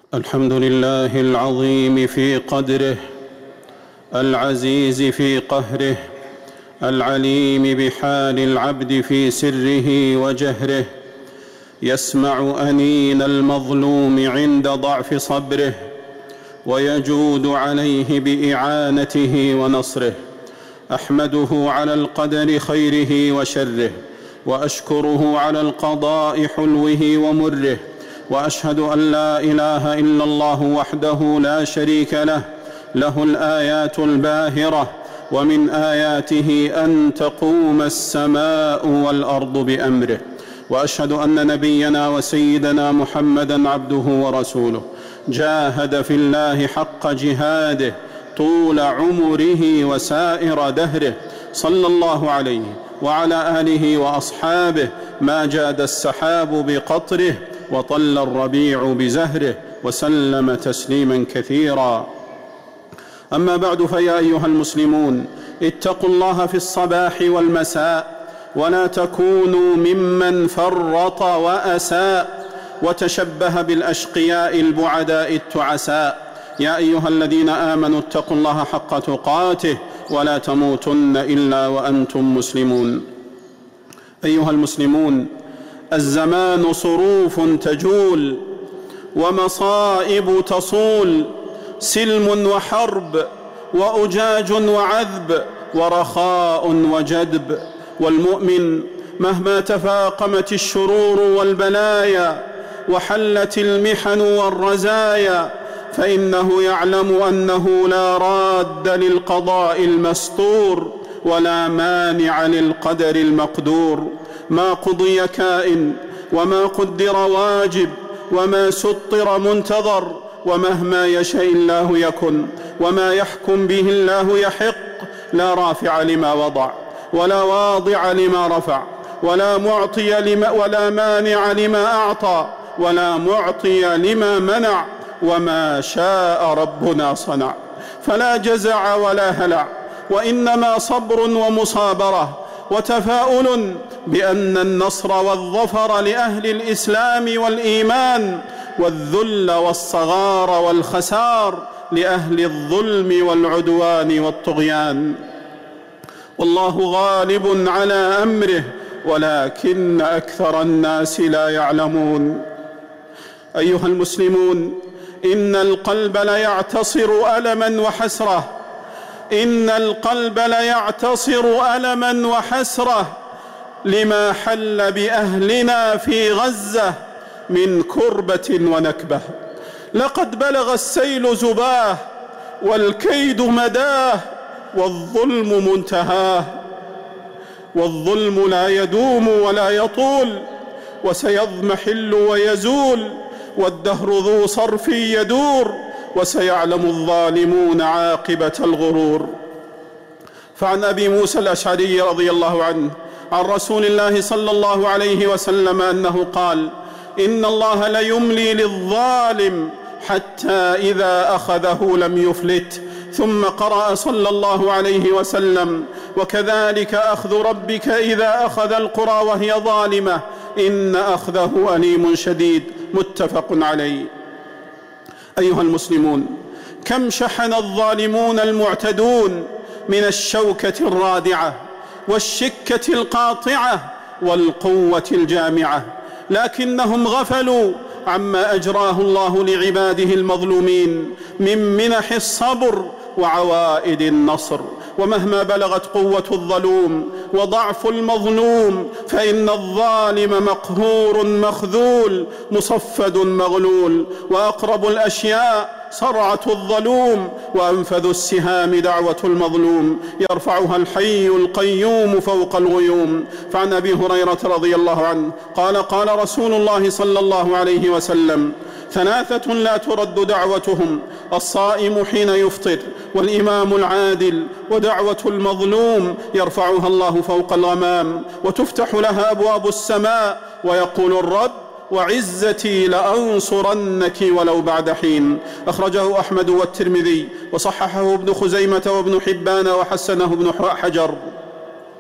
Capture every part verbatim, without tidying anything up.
الحمد لله العظيم في قدره، العزيز في قهره، العليم بحال العبد في سره وجهره، يسمع أنين المظلوم عند ضعف صبره، ويجود عليه بإعانته ونصره. أحمده على القدر خيره وشره، وأشكره على القضاء حلوه ومره، وأشهد أن لا إله إلا الله وحده لا شريك له، له الآيات الباهرة، ومن آياته أن تقوم السماء والأرض بأمره. وأشهد أن نبينا وسيدنا محمدًا عبده ورسوله، جاهد في الله حق جهاده طول عمره وسائر دهره، صلى الله عليه وعلى آله وأصحابه، ما جاد السحاب بقطره وطل الربيع بزهره، وسلم تسليما كثيرا. أما بعد، فيا أيها المسلمون، اتقوا الله في الصباح والمساء، ولا تكونوا ممن فرط وأساء وتشبه بالأشقياء البعداء التعساء. يا أيها الذين آمنوا اتقوا الله حق تقاته، ولا تموتن إلا وأنتم مسلمون. أيها المسلمون، الزمان صروف تجول، ومصائب تصول، سلم وحرب، وأجاج وعذب، ورخاء وجدب. والمؤمن مهما تفاقمت الشرور والبلايا وحلت المحن والرزايا، فإنه يعلم أنه لا راد للقضاء المسطور، ولا مانع للقدر المقدور. ما قضي كائن، وما قدر واجب، وما سطر منتظر، ومهما يشاء الله يكن، وما يحكم به الله يحق. لا رافع لما وضع، ولا واضع لما رفع، ولا معطي لما ولا مانع لما أعطى، ولا معطي لما منع. وما شاء ربنا صنع، فلا جزع ولا هلع، وإنما صبر ومصابرة وتفاؤل بأن النصر والظفر لأهل الإسلام والإيمان، والذل والصغار والخسار لأهل الظلم والعدوان والطغيان. والله غالب على أمره، ولكن أكثر الناس لا يعلمون. أيها المسلمون، إن القلب ليعتصر ألماً وحسرة، إن القلب ليعتصر ألماً وحسرة لما حل بأهلنا في غزة من كربة ونكبة. لقد بلغ السيل زباه، والكيد مداه، والظلم منتهاه. والظلم لا يدوم ولا يطول، وسيضمحل ويزول، والدهر ذو صرف يدور، وسيعلم الظالمون عاقبة الغرور. فعن أبي موسى الأشعري رضي الله عنه عن رسول الله صلى الله عليه وسلم أنه قال: إن الله ليملي للظالم حتى إذا أخذه لم يفلت. ثم قرأ صلى الله عليه وسلم: وكذلك أخذ ربك إذا أخذ القرى وهي ظالمة إن أخذه أليم شديد. متفق عليه. أيها المسلمون، كم شحن الظالمون المعتدون من الشوكة الرادعة والشكة القاطعة والقوة الجامعة، لكنهم غفلوا عما أجراه الله لعباده المظلومين من منح الصبر وعوائد النصر. ومهما بلغت قوة الظلوم وضعف المظلوم، فإن الظالم مقهور مخذول مصفد مغلول، وأقرب الأشياء صرعة الظلوم، وأنفذ السهام دعوة المظلوم، يرفعها الحي القيوم فوق الغيوم. فعن أبي هريرة رضي الله عنه قال: قال رسول الله صلى الله عليه وسلم: ثلاثة لا ترد دعوتهم: الصائم حين يفطر، والإمام العادل، ودعوة المظلوم يرفعها الله فوق الغمام، وتفتح لها أبواب السماء، ويقول الرب: وعزتي لأنصرنك ولو بعد حين. أخرجه أحمد والترمذي، وصححه ابن خزيمة وابن حبان، وحسنه ابن حجر.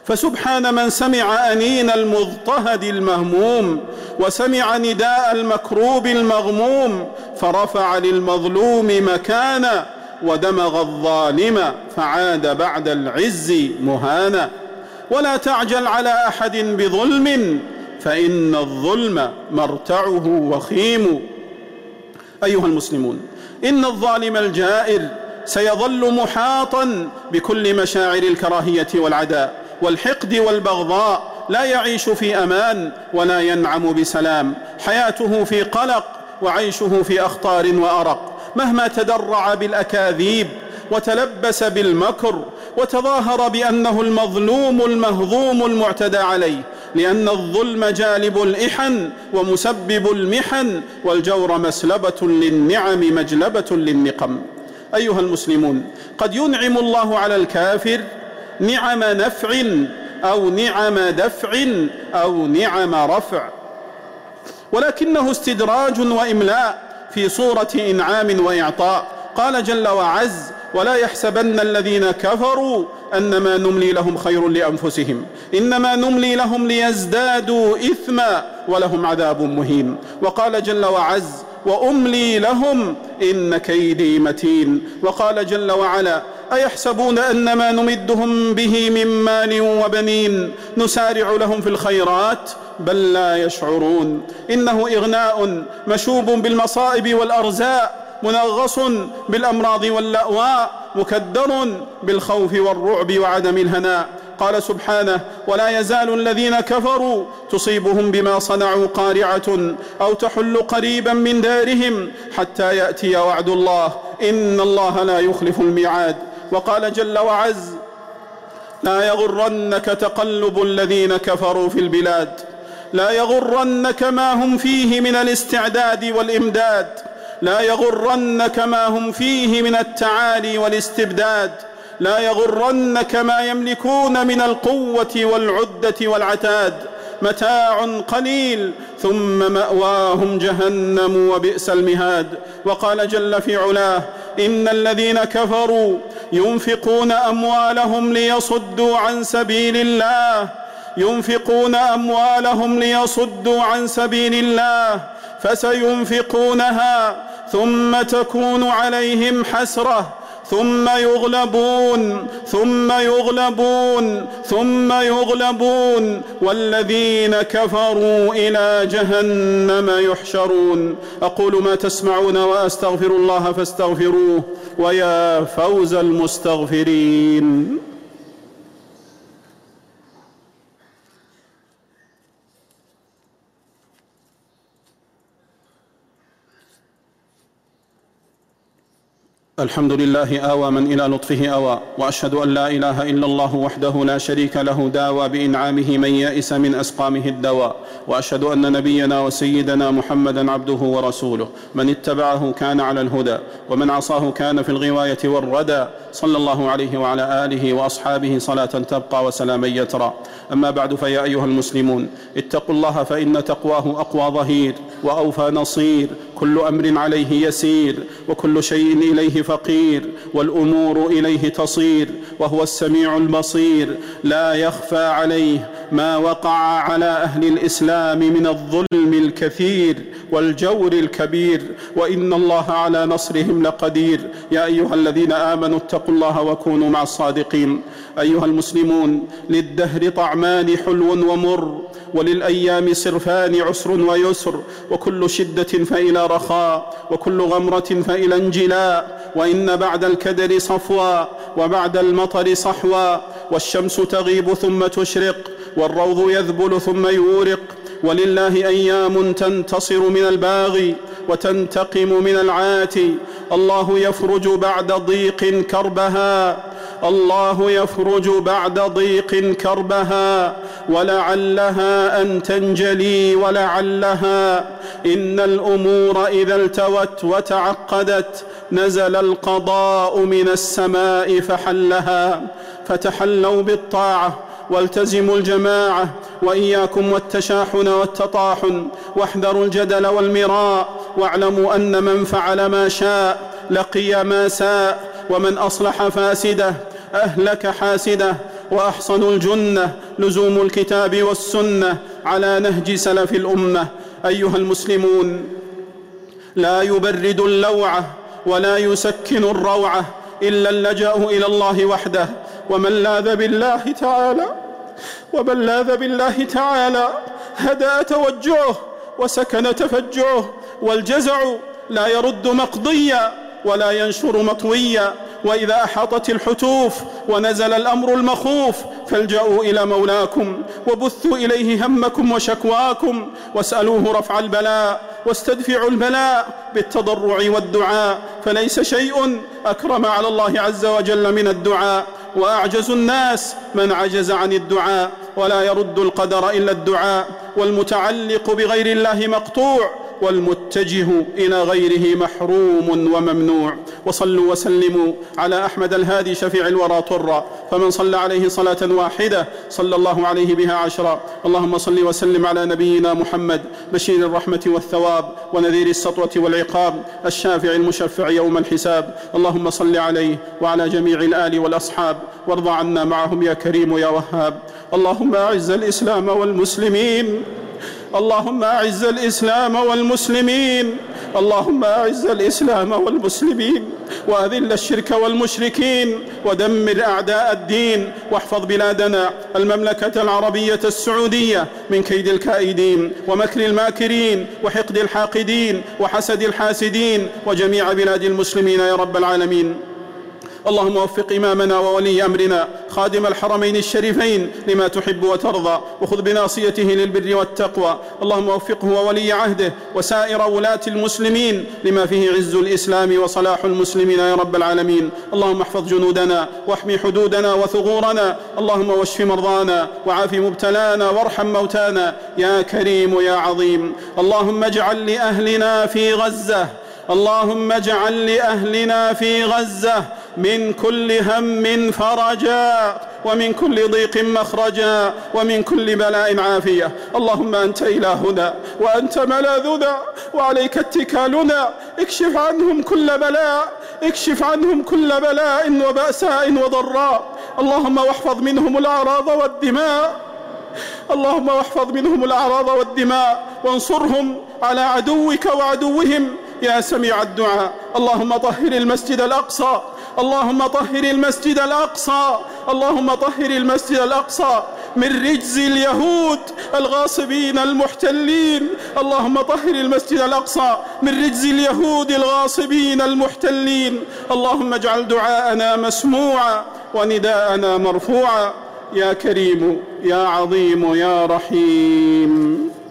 فسبحان من سمع أنين المضطهد المهموم وسمع نداء المكروب المغموم فرفع للمظلوم مكانا ودمغ الظالم فعاد بعد العز مهانا. ولا تعجل على أحد بظلم فإن الظلم مرتعه وخيم. أيها المسلمون، إن الظالم الجائر سيظل محاطا بكل مشاعر الكراهية والعداء والحقد والبغضاء، لا يعيش في أمان ولا ينعم بسلام، حياته في قلق وعيشه في أخطار وأرق، مهما تدرع بالأكاذيب وتلبس بالمكر وتظاهر بأنه المظلوم المهضوم المعتدى عليه، لأن الظلم جالب الإحن ومسبب المحن، والجور مسلبة للنعم مجلبة للنقم. أيها المسلمون، قد ينعم الله على الكافر نعم نفع أو نعم دفع أو نعم رفع، ولكنه استدراج وإملاء في صورة إنعام وإعطاء. قال جل وعز: ولا يحسبن الذين كفروا أنما نملي لهم خير لأنفسهم إنما نملي لهم ليزدادوا إثما ولهم عذاب مهين. وقال جل وعز: وأملي لهم إن كيدي متين. وقال جل وعلا: أيحسبون أنما نمدهم به من مال وبنين نسارع لهم في الخيرات بل لا يشعرون. إنه إغناء مشوب بالمصائب والأرزاء، منغص بالأمراض واللأواء، مكدر بالخوف والرعب وعدم الهناء. قال سبحانه: ولا يزال الذين كفروا تصيبهم بما صنعوا قارعة أو تحل قريبا من دارهم حتى يأتي وعد الله إن الله لا يخلف الميعاد. وقال جل وعز: لا يغرنك تقلب الذين كفروا في البلاد لا يغرنك ما هم فيه من الاستعداد والإمداد لا يغرنك ما هم فيه من التعالي والاستبداد لا يغرنك ما يملكون من القوة والعدة والعتاد متاع قليل ثم مأواهم جهنم وبئس المهاد. وقال جل في علاه: إن الذين كفروا ينفقون أموالهم ليصدوا عن سبيل الله ينفقون أموالهم ليصدوا عن سبيل الله فسينفقونها ثم تكون عليهم حسرة ثم يغلبون ثم يغلبون ثم يغلبون والذين كفروا إلى جهنم يحشرون. أقول ما تسمعون وأستغفر الله فاستغفروه ويا فوز المستغفرين. الحمد لله آوى من إلى لطفه أوى، وأشهد أن لا إله إلا الله وحده لا شريك له داوى بإنعامه من يئس من أسقامه الدواء، وأشهد أن نبينا وسيدنا محمدا عبده ورسوله من اتبعه كان على الهدى ومن عصاه كان في الغواية والردى، صلى الله عليه وعلى آله وأصحابه صلاة تبقى وسلاما يترى. أما بعد، فيا أيها المسلمون، اتقوا الله فإن تقواه أقوى ظهير وأوفى نصير، كل أمر عليه يسير وكل شيء إليه فقير والأمور إليه تصير، وهو السميع البصير، لا يخفى عليه ما وقع على أهل الإسلام من الظلم الكثير والجور الكبير، وإن الله على نصرهم لقدير. يا أيها الذين آمنوا اتقوا الله وكونوا مع الصادقين. أيها المسلمون، للدهر طعمان حلو ومر، وللأيام صرفان عسر ويسر، وكل شدة فإلى رخاء، وكل غمرة فإلى انجلاء، وإن بعد الكدر صفوا وبعد المطر صحوا، والشمس تغيب ثم تشرق، والروض يذبل ثم يورق، ولله أيام تنتصر من الباغي وتنتقم من العاتي. الله يفرج بعد ضيق كربها الله يفرج بعد ضيق كربها ولعلها أن تنجلي ولعلها. إن الأمور إذا التوت وتعقدت نزل القضاء من السماء فحلها. فتحلوا بالطاعة والتزموا الجماعة، وإياكم والتشاحن والتطاحن، واحذروا الجدل والمراء، واعلموا أن من فعل ما شاء لقي ما ساء، ومن أصلح فاسده أهلك حاسده، وأحصن الجنة لزوم الكتاب والسنة على نهج سلف الأمة. أيها المسلمون، لا يبرد اللوعة ولا يسكن الروعة إلا اللجأ إلى الله وحده. ومن لاذ بالله تعالى ومن لاذ بالله تعالى هدأ توجعه وسكن تفجعه، والجزع لا يرد مقضيا ولا ينشر مطويا. وإذا أحاطت الحتوف ونزل الأمر المخوف فالجأوا إلى مولاكم وبثوا إليه همكم وشكواكم، واسألوه رفع البلاء واستدفعوا البلاء بالتضرع والدعاء، فليس شيء أكرم على الله عز وجل من الدعاء. وأعجز الناس من عجز عن الدعاء، ولا يرد القدر إلا الدعاء. والمتعلق بغير الله مقطوع، والمتجه إلى غيره محروم وممنوع. وصلوا وسلموا على أحمد الهادي شفيع الورى طرا، فمن صلى عليه صلاة واحدة صلى الله عليه بها عشرا. اللهم صل وسلم على نبينا محمد بشير الرحمة والثواب ونذير السطوة والعقاب، الشافع المشفع يوم الحساب. اللهم صل عليه وعلى جميع الآل والأصحاب، وارض عنا معهم يا كريم يا وهاب. اللهم أعز الإسلام والمسلمين اللهم أعز الإسلام والمسلمين اللهم أعز الإسلام والمسلمين وأذل الشرك والمشركين ودمر أعداء الدين، واحفظ بلادنا المملكة العربية السعودية من كيد الكائدين ومكر الماكرين وحقد الحاقدين وحسد الحاسدين وجميع بلاد المسلمين يا رب العالمين. اللهم وفق إمامنا وولي أمرنا خادم الحرمين الشريفين لما تحب وترضى، وخذ بناصيته للبر والتقوى. اللهم وفقه وولي عهده وسائر ولاة المسلمين لما فيه عز الإسلام وصلاح المسلمين يا رب العالمين. اللهم احفظ جنودنا واحمي حدودنا وثغورنا. اللهم واشف مرضانا وعاف مبتلانا وارحم موتانا يا كريم يا عظيم. اللهم اجعل لأهلنا في غزة اللهم اجعل لأهلنا في غزة من كل هم فرجا ومن كل ضيق مخرجا ومن كل بلاء عافية. اللهم أنت إلهنا وأنت ملاذنا وعليك اتكالنا، اكشف عنهم كل بلاء اكشف عنهم كل بلاء وبأساء وضراء. اللهم واحفظ منهم الأعراض والدماء اللهم واحفظ منهم الأعراض والدماء وانصرهم على عدوك وعدوهم يا سميع الدعاء. اللهم طهر المسجد الأقصى اللهم طهر المسجد الأقصى اللهم طهر المسجد الأقصى من رجز اليهود الغاصبين المحتلين. اللهم طهر المسجد الأقصى من رجز اليهود الغاصبين المحتلين. اللهم اجعل دعاءنا مسموعا ونداءنا مرفوعا يا كريم يا عظيم يا رحيم.